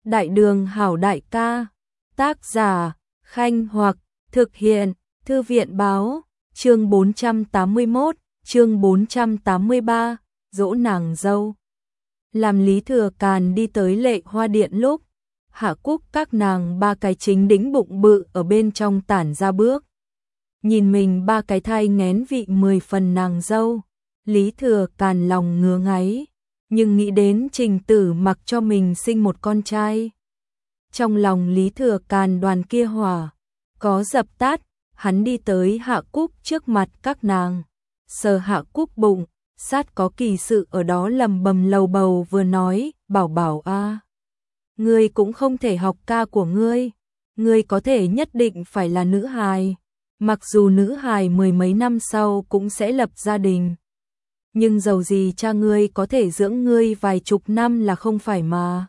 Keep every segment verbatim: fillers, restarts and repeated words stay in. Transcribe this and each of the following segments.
Đại đường hảo đại ca. Tác giả, Khanh Hoặc, thực hiện, Thư viện báo, chương bốn trăm tám mươi mốt, chương bốn trăm tám mươi ba, dỗ nàng dâu. Làm Lý Thừa Càn đi tới Lệ Hoa Điện lúc, Hạ Cúc các nàng ba cái chính đĩnh bụng bự ở bên trong tản ra bước. Nhìn mình ba cái thai nghén vị mười phần nàng dâu, Lý Thừa Càn lòng ngứa ngáy, nhưng nghĩ đến Trình Tử Mặc cho mình sinh một con trai. Trong lòng Lý Thừa Càn đoàn kia hỏa có dập tắt, hắn đi tới Hạ Cúc trước mặt các nàng, sờ Hạ Cúc bụng, sát có kỳ sự ở đó lầm bầm lầu bầu vừa nói, bảo bảo a, à, ngươi cũng không thể học ca của ngươi, ngươi có thể nhất định phải là nữ hài, mặc dù nữ hài mười mấy năm sau cũng sẽ lập gia đình. Nhưng dầu gì cha ngươi có thể dưỡng ngươi vài chục năm là không phải mà.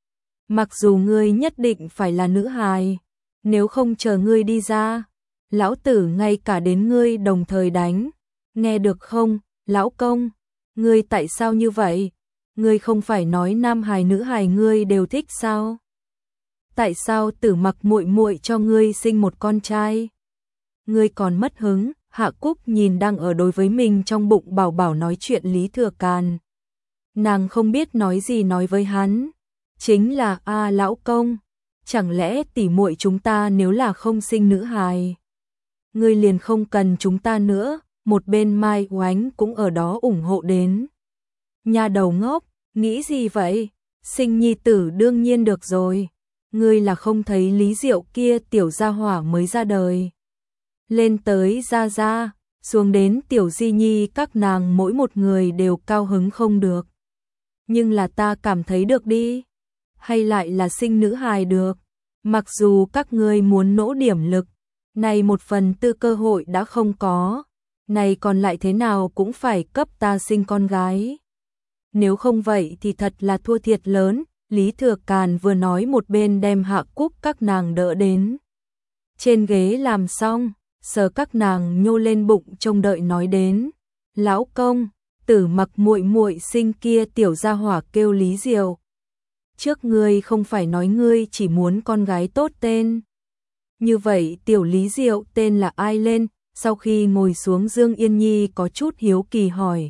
Mặc dù ngươi nhất định phải là nữ hài, nếu không chờ ngươi đi ra, lão tử ngay cả đến ngươi đồng thời đánh, nghe được không, lão công, ngươi tại sao như vậy? Ngươi không phải nói nam hài nữ hài ngươi đều thích sao? Tại sao Tử Mặc muội muội cho ngươi sinh một con trai? Ngươi còn mất hứng? Hạ Cúc nhìn đang ở đối với mình trong bụng bảo bảo nói chuyện Lý Thừa Càn. Nàng không biết nói gì nói với hắn. Chính là a à, lão công, chẳng lẽ tỉ muội chúng ta nếu là không sinh nữ hài, ngươi liền không cần chúng ta nữa, một bên Mai Oánh cũng ở đó ủng hộ đến. Nhà đầu ngốc, nghĩ gì vậy? Sinh nhi tử đương nhiên được rồi. Ngươi là không thấy Lý Diệu kia tiểu gia hỏa mới ra đời. Lên tới Gia Gia, xuống đến tiểu Di Nhi các nàng mỗi một người đều cao hứng không được. Nhưng là ta cảm thấy được đi. Hay lại là sinh nữ hài được. Mặc dù các ngươi muốn nỗ điểm lực, này một phần tư cơ hội đã không có. Này còn lại thế nào cũng phải cấp ta sinh con gái. Nếu không vậy thì thật là thua thiệt lớn. Lý Thừa Càn vừa nói một bên đem Hạ Cúc các nàng đỡ đến trên ghế làm xong, sờ các nàng nhô lên bụng trông đợi nói đến. Lão công, Tử Mặc muội muội sinh kia tiểu gia hỏa kêu Lý Diệu. Trước ngươi không phải nói ngươi chỉ muốn con gái tốt tên. Như vậy tiểu Lý Diệu tên là ai lên? Sau khi ngồi xuống Dương Yên Nhi có chút hiếu kỳ hỏi.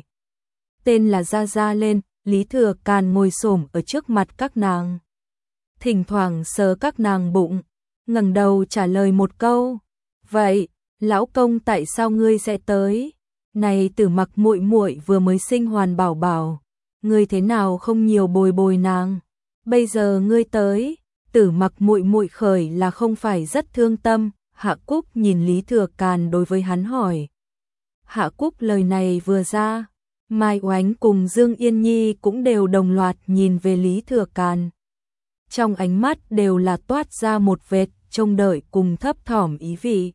Tên là Gia Gia lên. Lý Thừa Càn ngồi xổm ở trước mặt các nàng, thỉnh thoảng sờ các nàng bụng, ngẩng đầu trả lời một câu. Vậy, lão công tại sao ngươi sẽ tới? Này Tử Mặc muội muội vừa mới sinh hoàn bảo bảo, ngươi thế nào không nhiều bồi bồi nàng? Bây giờ ngươi tới, Tử Mặc muội muội khởi là không phải rất thương tâm? Hạ Cúc nhìn Lý Thừa Càn đối với hắn hỏi. Hạ Cúc lời này vừa ra, Mai Oánh cùng Dương Yên Nhi cũng đều đồng loạt nhìn về Lý Thừa Càn. Trong ánh mắt đều là toát ra một vệt trông đợi cùng thấp thỏm ý vị.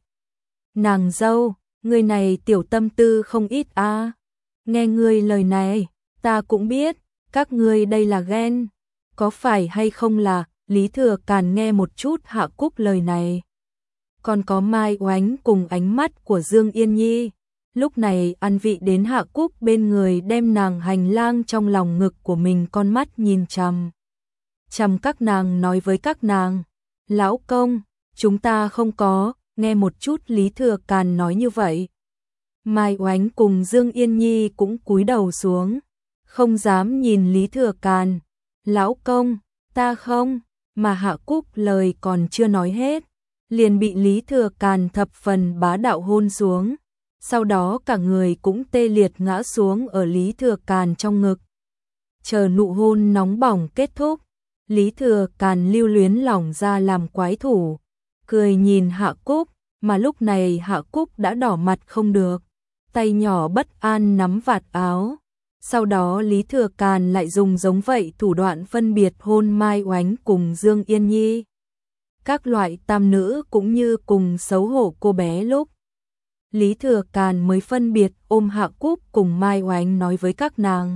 Nàng dâu, người này tiểu tâm tư không ít a. À. Nghe ngươi lời này, ta cũng biết, các ngươi đây là ghen. Có phải hay không là, Lý Thừa Càn nghe một chút Hạ Cúc lời này. Còn có Mai Oánh cùng ánh mắt của Dương Yên Nhi. Lúc này ăn vị đến Hạ Cúc bên người đem nàng hành lang trong lòng ngực của mình con mắt nhìn chằm. Chằm các nàng nói với các nàng. Lão công, chúng ta không có, nghe một chút Lý Thừa Càn nói như vậy. Mai Oánh cùng Dương Yên Nhi cũng cúi đầu xuống. Không dám nhìn Lý Thừa Càn. Lão công, ta không, mà Hạ Cúc lời còn chưa nói hết. Liền bị Lý Thừa Càn thập phần bá đạo hôn xuống. Sau đó cả người cũng tê liệt ngã xuống ở Lý Thừa Càn trong ngực. Chờ nụ hôn nóng bỏng kết thúc, Lý Thừa Càn lưu luyến lỏng ra làm quái thủ, cười nhìn Hạ Cúc, mà lúc này Hạ Cúc đã đỏ mặt không được, tay nhỏ bất an nắm vạt áo. Sau đó Lý Thừa Càn lại dùng giống vậy thủ đoạn phân biệt hôn Mai Oánh cùng Dương Yên Nhi. Các loại tam nữ cũng như cùng xấu hổ cô bé lúc. Lý Thừa Càn mới phân biệt ôm Hạ Cúc cùng Mai Oánh nói với các nàng.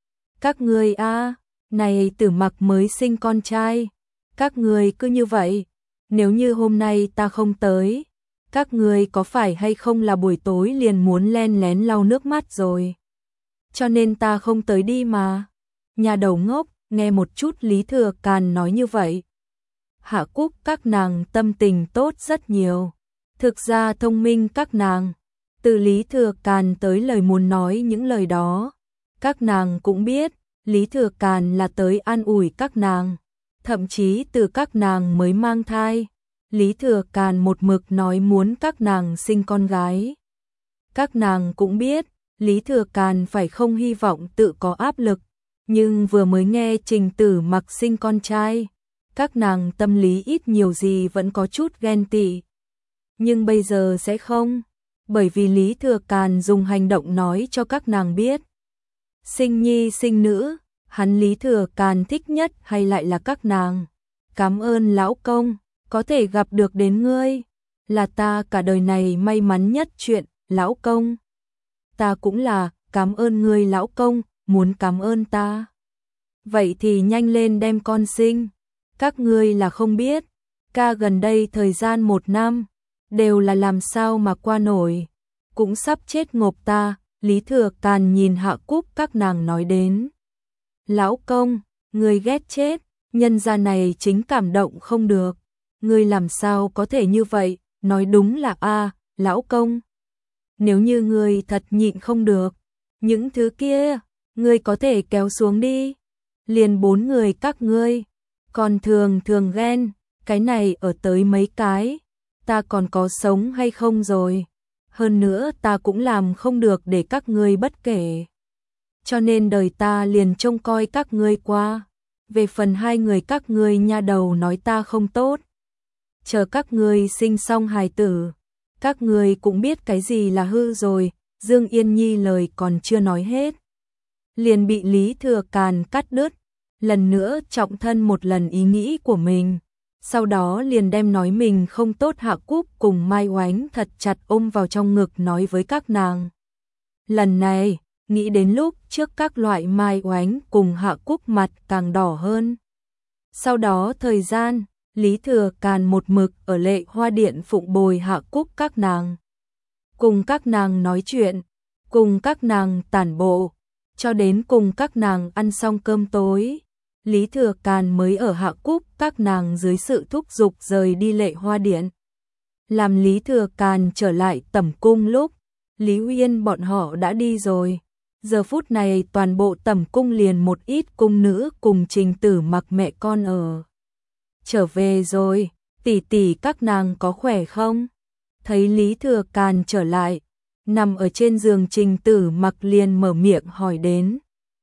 Các ngươi a, à, này Tử Mặc mới sinh con trai. Các ngươi cứ như vậy, nếu như hôm nay ta không tới, các ngươi có phải hay không là buổi tối liền muốn len lén lau nước mắt rồi. Cho nên ta không tới đi mà. Nhà đầu ngốc, nghe một chút Lý Thừa Càn nói như vậy. Hạ Cúc các nàng tâm tình tốt rất nhiều. Thực ra thông minh các nàng, từ Lý Thừa Càn tới lời muốn nói những lời đó. Các nàng cũng biết, Lý Thừa Càn là tới an ủi các nàng. Thậm chí từ các nàng mới mang thai, Lý Thừa Càn một mực nói muốn các nàng sinh con gái. Các nàng cũng biết, Lý Thừa Càn phải không hy vọng tự có áp lực, nhưng vừa mới nghe Trình Tử Mặc sinh con trai, các nàng tâm lý ít nhiều gì vẫn có chút ghen tị. Nhưng bây giờ sẽ không, bởi vì Lý Thừa Càn dùng hành động nói cho các nàng biết. Sinh nhi sinh nữ, hắn Lý Thừa Càn thích nhất hay lại là các nàng. Cảm ơn lão công, có thể gặp được đến ngươi, là ta cả đời này may mắn nhất chuyện, lão công. Ta cũng là, cảm ơn ngươi lão công, muốn cảm ơn ta. Vậy thì nhanh lên đem con sinh. Các ngươi là không biết, ca gần đây thời gian một năm, đều là làm sao mà qua nổi, cũng sắp chết ngộp ta. Lý Thừa Càn nhìn Hạ Cúc các nàng nói đến. Lão công, ngươi ghét chết, nhân gia này chính cảm động không được. Ngươi làm sao có thể như vậy, nói đúng là a, lão công. Nếu như ngươi thật nhịn không được, những thứ kia, ngươi có thể kéo xuống đi. Liền bốn người các ngươi, còn thường thường ghen, cái này ở tới mấy cái, ta còn có sống hay không rồi. Hơn nữa ta cũng làm không được để các ngươi bất kể. Cho nên đời ta liền trông coi các ngươi qua. Về phần hai người các ngươi nha đầu nói ta không tốt. Chờ các ngươi sinh xong hài tử, các ngươi cũng biết cái gì là hư rồi. Dương Yên Nhi lời còn chưa nói hết, liền bị Lý Thừa Càn cắt đứt, lần nữa trọng thân một lần ý nghĩ của mình. Sau đó liền đem nói mình không tốt Hạ Cúc cùng Mai Oánh thật chặt ôm vào trong ngực nói với các nàng. Lần này, nghĩ đến lúc trước các loại Mai Oánh cùng Hạ Cúc mặt càng đỏ hơn. Sau đó thời gian, Lý Thừa Càn một mực ở Lệ Hoa Điện phụng bồi Hạ Cúc các nàng. Cùng các nàng nói chuyện, cùng các nàng tản bộ, cho đến cùng các nàng ăn xong cơm tối. Lý Thừa Càn mới ở Hạ Cúc các nàng dưới sự thúc giục rời đi Lệ Hoa Điện. Làm Lý Thừa Càn trở lại tẩm cung lúc, Lý Uyên bọn họ đã đi rồi. Giờ phút này toàn bộ tẩm cung liền một ít cung nữ cùng Trình Tử Mặc mẹ con ở. Trở về rồi, tỷ tỷ các nàng có khỏe không? Thấy Lý Thừa Càn trở lại, nằm ở trên giường Trình Tử Mặc liền mở miệng hỏi đến.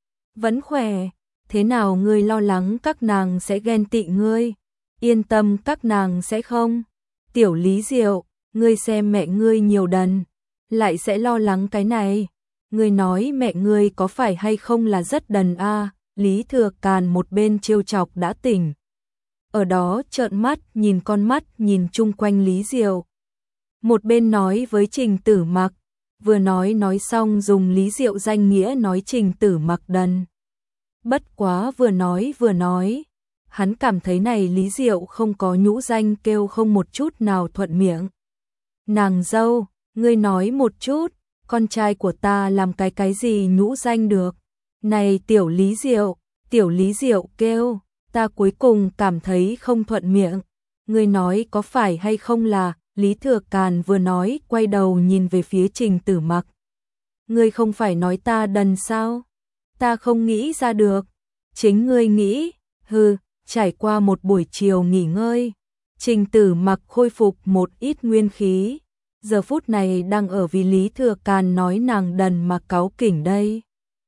Vẫn khỏe. Thế nào ngươi lo lắng các nàng sẽ ghen tị ngươi? Yên tâm các nàng sẽ không. Tiểu Lý Diệu, ngươi xem mẹ ngươi nhiều đần, lại sẽ lo lắng cái này. Ngươi nói mẹ ngươi có phải hay không là rất đần a? À? Lý Thừa Càn một bên trêu chọc đã tỉnh. Ở đó trợn mắt nhìn con mắt nhìn chung quanh Lý Diệu. Một bên nói với Trình Tử Mặc, vừa nói nói xong dùng Lý Diệu danh nghĩa nói Trình Tử Mặc đần. Bất quá vừa nói vừa nói, hắn cảm thấy này Lý Diệu không có nhũ danh kêu không một chút nào thuận miệng. Nàng dâu, ngươi nói một chút, con trai của ta làm cái cái gì nhũ danh được. Này tiểu Lý Diệu, tiểu Lý Diệu kêu, ta cuối cùng cảm thấy không thuận miệng. Ngươi nói có phải hay không là, Lý Thừa Càn vừa nói quay đầu nhìn về phía Trình Tử Mặc. Ngươi không phải nói ta đần sao? Ta không nghĩ ra được. Chính ngươi nghĩ. Hừ, trải qua một buổi chiều nghỉ ngơi, Trình Tử Mặc khôi phục một ít nguyên khí. Giờ phút này đang ở vì Lý Thừa Càn nói nàng đần mà cáu kỉnh đây.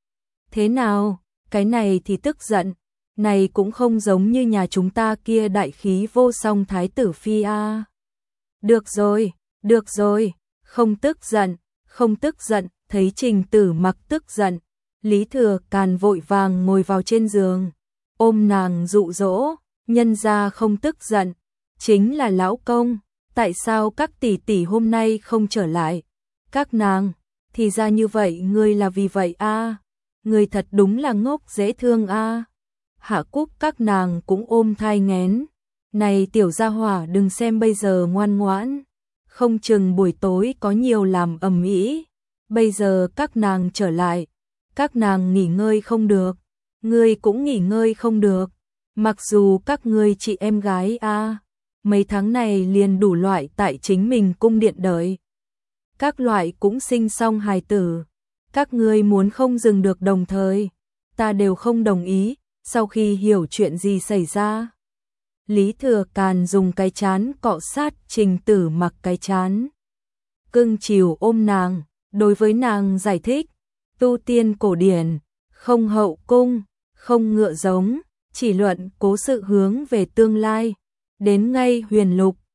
Thế nào, cái này thì tức giận. Này cũng không giống như nhà chúng ta kia đại khí vô song thái tử phi a. Được rồi, được rồi, không tức giận, không tức giận. Thấy Trình Tử Mặc tức giận, Lý Thừa Càn vội vàng ngồi vào trên giường, ôm nàng dụ dỗ, nhân gia không tức giận, chính là lão công, tại sao các tỷ tỷ hôm nay không trở lại? Các nàng, thì ra như vậy ngươi là vì vậy a, à? Ngươi thật đúng là ngốc dễ thương a. À? Hạ Cúc các nàng cũng ôm thai nghén, này tiểu gia hỏa đừng xem bây giờ ngoan ngoãn, không chừng buổi tối có nhiều làm ầm ĩ. Bây giờ các nàng trở lại, các nàng nghỉ ngơi không được, Ngươi cũng nghỉ ngơi không được. Mặc dù các ngươi chị em gái a, mấy tháng này liền đủ loại tại chính mình cung điện đợi. Các loại cũng sinh xong hài tử. Các ngươi muốn không dừng được đồng thời, ta đều không đồng ý. Sau khi hiểu chuyện gì xảy ra, Lý Thừa Càn dùng cái chán cọ sát Trình Tử Mặc cái chán, cưng chiều ôm nàng, đối với nàng giải thích, tu tiên cổ điển, không hậu cung, không ngựa giống, chỉ luận cố sự hướng về tương lai, đến ngay huyền lục,